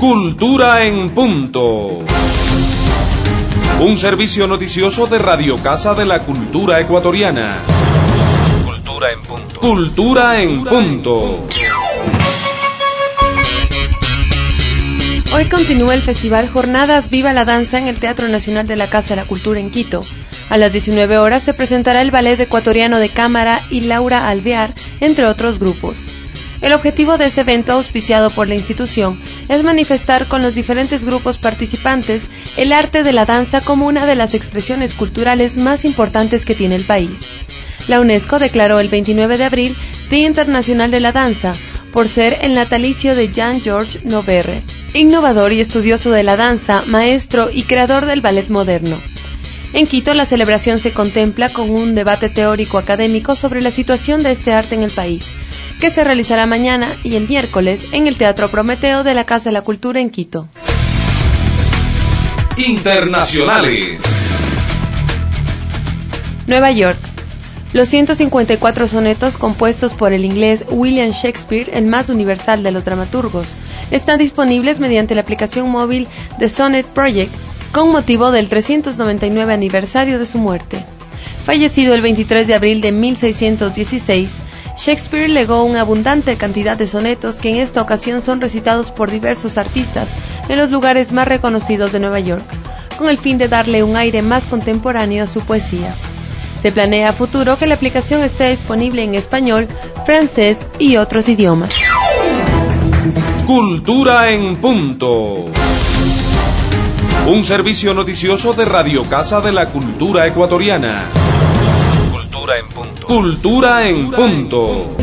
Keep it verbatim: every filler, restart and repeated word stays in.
Cultura en Punto. Un servicio noticioso de Radio Casa de la Cultura Ecuatoriana. Cultura en Punto. Cultura en Punto. Hoy continúa el festival Jornadas Viva la Danza en el Teatro Nacional de la Casa de la Cultura en Quito. A las diecinueve horas se presentará el Ballet Ecuatoriano de Cámara y Laura Alvear, entre otros grupos. El objetivo de este evento, auspiciado por la institución, es manifestar con los diferentes grupos participantes el arte de la danza como una de las expresiones culturales más importantes que tiene el país. La UNESCO declaró el veintinueve de abril Día Internacional de la Danza, por ser el natalicio de Jean-Georges Noverre, innovador y estudioso de la danza, maestro y creador del ballet moderno. En Quito, la celebración se contempla con un debate teórico académico sobre la situación de este arte en el país, que se realizará mañana y el miércoles en el Teatro Prometeo de la Casa de la Cultura en Quito. Internacionales. Nueva York. Los ciento cincuenta y cuatro sonetos compuestos por el inglés William Shakespeare, el más universal de los dramaturgos, están disponibles mediante la aplicación móvil The Sonnet Project, con motivo del trescientos noventa y nueve aniversario de su muerte. Fallecido el veintitrés de abril de mil seiscientos dieciséis, Shakespeare legó una abundante cantidad de sonetos que en esta ocasión son recitados por diversos artistas en los lugares más reconocidos de Nueva York, con el fin de darle un aire más contemporáneo a su poesía. Se planea a futuro que la aplicación esté disponible en español, francés y otros idiomas. Cultura en Punto. Un servicio noticioso de Radio Casa de la Cultura Ecuatoriana. Cultura en Punto. Cultura en Punto.